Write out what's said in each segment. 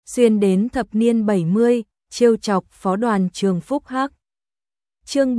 xuyên đến thập niên 70, trêu chọc phó đoàn trường Phúc Hắc. Chương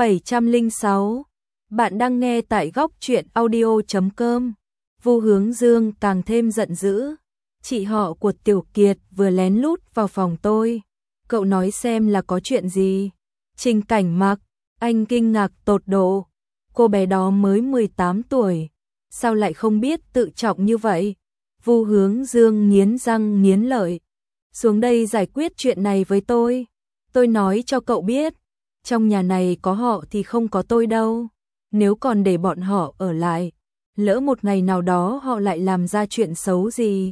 706. Bạn đang nghe tại góc truyện audio.com. Vu Hướng Dương càng thêm giận dữ. Chị họ của Tiểu Kiệt vừa lén lút vào phòng tôi. Cậu nói xem là có chuyện gì? Trình Cảnh Mặc, anh kinh ngạc tột độ. Cô bé đó mới 18 tuổi. Sao lại không biết tự trọng như vậy? Vu Hướng Dương nghiến răng nghiến lợi. Xuống đây giải quyết chuyện này với tôi. Tôi nói cho cậu biết. Trong nhà này có họ thì không có tôi đâu. Nếu còn để bọn họ ở lại, lỡ một ngày nào đó họ lại làm ra chuyện xấu gì.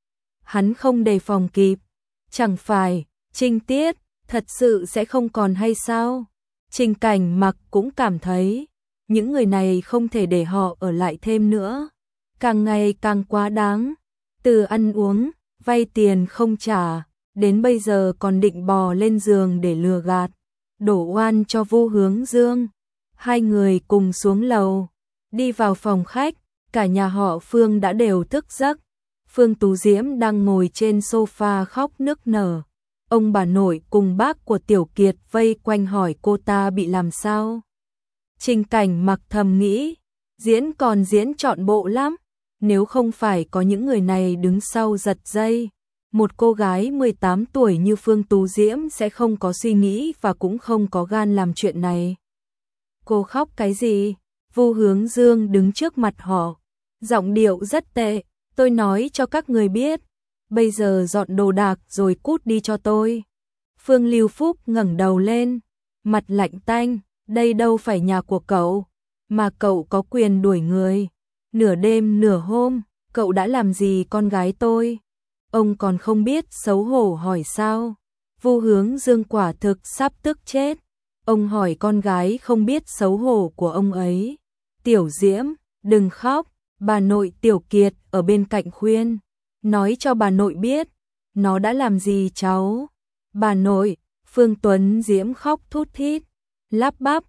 Hắn không đề phòng kịp. Chẳng phải, Trinh Tiết, thật sự sẽ không còn hay sao? Trình Cảnh Mặc cũng cảm thấy, những người này không thể để họ ở lại thêm nữa. Càng ngày càng quá đáng. Từ ăn uống, vay tiền không trả, đến bây giờ còn định bò lên giường để lừa gạt. Đổ oan cho Vu Hướng Dương. Hai người cùng xuống lầu, đi vào phòng khách, cả nhà họ Phương đã đều thức giấc. Phương Tú Diễm đang ngồi trên sofa khóc nức nở. Ông bà nội cùng bác của Tiểu Kiệt vây quanh hỏi cô ta bị làm sao. Trình Cảnh Mặc thầm nghĩ, diễn còn diễn trọn bộ lắm. Nếu không phải có những người này đứng sau giật dây, một cô gái 18 tuổi như Phương Tú Diễm sẽ không có suy nghĩ và cũng không có gan làm chuyện này. Cô khóc cái gì? Vu Hướng Dương đứng trước mặt họ, giọng điệu rất tệ. Tôi nói cho các người biết, bây giờ dọn đồ đạc rồi cút đi cho tôi. Phương Lưu Phúc ngẩng đầu lên, mặt lạnh tanh, đây đâu phải nhà của cậu, mà cậu có quyền đuổi người. Nửa đêm nửa hôm, cậu đã làm gì con gái tôi? Ông còn không biết xấu hổ hỏi sao? Vu Hướng Dương quả thực sắp tức chết. Ông hỏi con gái không biết xấu hổ của ông ấy. Tiểu Diễm, đừng khóc. Bà nội Tiểu Kiệt ở bên cạnh khuyên. Nói cho bà nội biết, nó đã làm gì cháu? Bà nội, Phương Tuấn Diễm khóc thút thít, lắp bắp,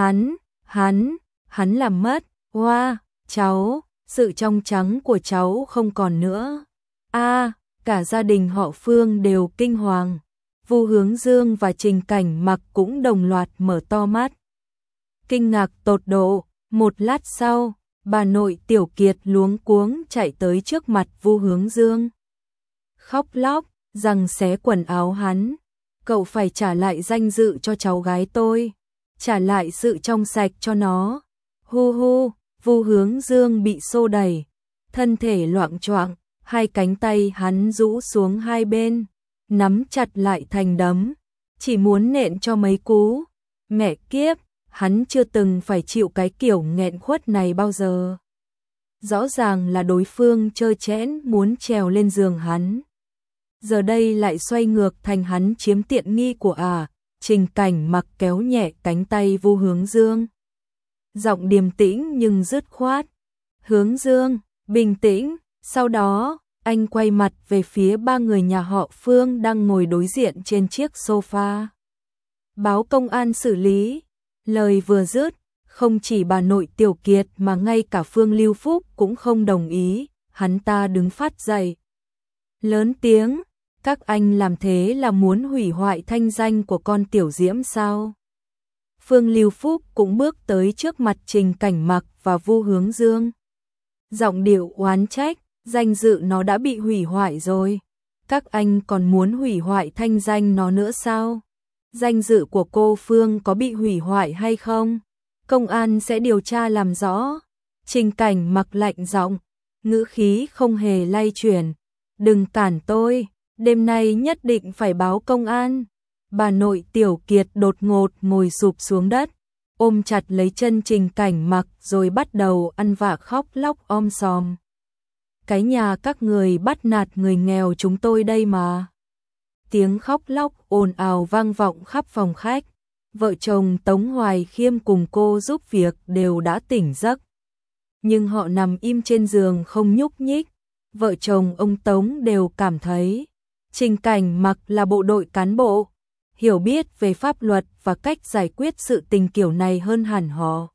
hắn làm mất, hoa, cháu, sự trong trắng của cháu không còn nữa. Cả gia đình họ Phương đều kinh hoàng. Vu Hướng Dương và Trình Cảnh Mặc cũng đồng loạt mở to mắt. Kinh ngạc tột độ, một lát sau, bà nội Tiểu Kiệt luống cuống chạy tới trước mặt Vu Hướng Dương. Khóc lóc, giằng xé quần áo hắn. Cậu phải trả lại danh dự cho cháu gái tôi. Trả lại sự trong sạch cho nó. Hu hu, Vu Hướng Dương bị xô đẩy. Thân thể loạng choạng, hai cánh tay hắn rũ xuống hai bên, nắm chặt lại thành đấm. Chỉ muốn nện cho mấy cú. Mẹ kiếp, hắn chưa từng phải chịu cái kiểu nghẹn khuất này bao giờ. Rõ ràng là đối phương trơ trẽn muốn trèo lên giường hắn. Giờ đây lại xoay ngược thành hắn chiếm tiện nghi của Trình Cảnh Mặc kéo nhẹ cánh tay Vu Hướng Dương. Giọng điềm tĩnh nhưng dứt khoát. Hướng Dương, bình tĩnh. Sau đó, anh quay mặt về phía ba người nhà họ Phương đang ngồi đối diện trên chiếc sofa. Báo công an xử lý. Lời vừa dứt, không chỉ bà nội Tiểu Kiệt mà ngay cả Phương Lưu Phúc cũng không đồng ý, hắn ta đứng phát dậy. Lớn tiếng, các anh làm thế là muốn hủy hoại thanh danh của con Tiểu Diễm sao? Phương Lưu Phúc cũng bước tới trước mặt Trình Cảnh Mặc và Vu Hướng Dương. Giọng điệu oán trách, danh dự nó đã bị hủy hoại rồi. Các anh còn muốn hủy hoại thanh danh nó nữa sao? Danh dự của cô Phương có bị hủy hoại hay không? Công an sẽ điều tra làm rõ. Trình Cảnh Mặc lạnh giọng, ngữ khí không hề lay chuyển. Đừng cản tôi, đêm nay nhất định phải báo công an. Bà nội Tiểu Kiệt đột ngột ngồi sụp xuống đất, ôm chặt lấy chân Trình Cảnh Mặc rồi bắt đầu ăn vạ khóc lóc om sòm. Cái nhà các người bắt nạt người nghèo chúng tôi đây mà. Tiếng khóc lóc ồn ào vang vọng khắp phòng khách. Vợ chồng Tống Hoài Khiêm cùng cô giúp việc đều đã tỉnh giấc. Nhưng họ nằm im trên giường không nhúc nhích. Vợ chồng ông Tống đều cảm thấy Trình Cảnh Mặc là bộ đội cán bộ, hiểu biết về pháp luật và cách giải quyết sự tình kiểu này hơn hẳn họ.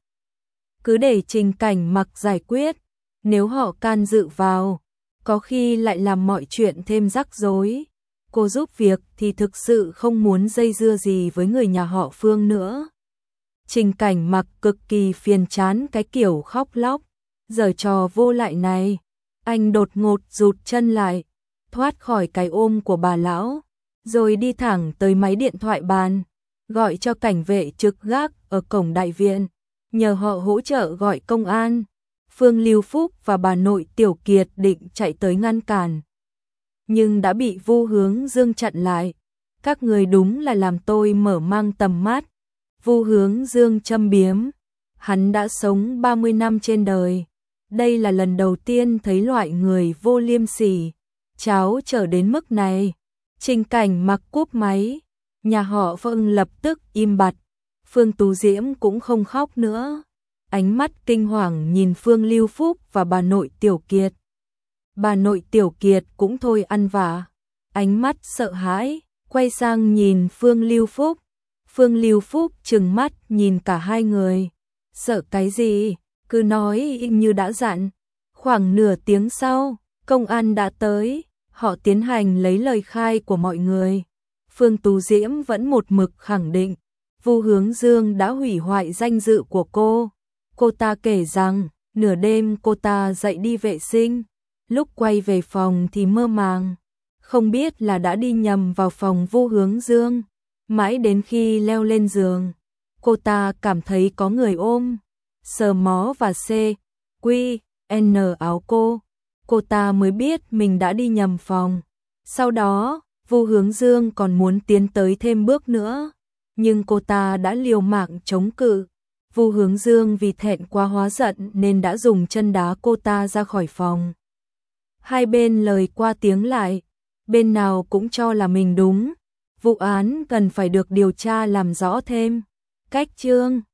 Cứ để Trình Cảnh Mặc giải quyết, nếu họ can dự vào, có khi lại làm mọi chuyện thêm rắc rối. cô giúp việc thì thực sự không muốn dây dưa gì với người nhà họ Phương nữa. Trình Cảnh Mặc cực kỳ phiền chán cái kiểu khóc lóc, giở trò vô lại này. Anh đột ngột rụt chân lại, thoát khỏi cái ôm của bà lão, rồi đi thẳng tới máy điện thoại bàn, gọi cho cảnh vệ trực gác ở cổng đại viện, nhờ họ hỗ trợ gọi công an. Phương Lưu Phúc và bà nội Tiểu Kiệt định chạy tới ngăn cản, nhưng đã bị Vu Hướng Dương chặn lại. Các người đúng là làm tôi mở mang tầm mắt. Vu Hướng Dương châm biếm, hắn đã sống 30 năm trên đời. Đây là lần đầu tiên thấy loại người vô liêm sỉ, cháo trở đến mức này. Trình Cảnh Mặc cúp máy, nhà họ Phương lập tức im bặt. Phương Tú Diễm cũng không khóc nữa, ánh mắt kinh hoàng nhìn Phương Lưu Phúc và bà nội Tiểu Kiệt. Bà nội Tiểu Kiệt cũng thôi ăn vạ, ánh mắt sợ hãi, quay sang nhìn Phương Lưu Phúc. Phương Lưu Phúc trừng mắt nhìn cả hai người. Sợ cái gì, cứ nói im như đã dặn. Khoảng nửa tiếng sau, công an đã tới, họ tiến hành lấy lời khai của mọi người. Phương Tú Diễm vẫn một mực khẳng định, Vu Hướng Dương đã hủy hoại danh dự của cô. Cô ta kể rằng, nửa đêm cô ta dậy đi vệ sinh, lúc quay về phòng thì mơ màng, không biết là đã đi nhầm vào phòng Vu Hướng Dương. Mãi đến khi leo lên giường, cô ta cảm thấy có người ôm, sờ mó và N áo cô ta mới biết mình đã đi nhầm phòng. Sau đó, Vu Hướng Dương còn muốn tiến tới thêm bước nữa, nhưng cô ta đã liều mạng chống cự. Vu Hướng Dương vì thẹn quá hóa giận nên đã dùng chân đá cô ta ra khỏi phòng. Hai bên lời qua tiếng lại, bên nào cũng cho là mình đúng. Vụ án cần phải được điều tra làm rõ thêm. Cách chương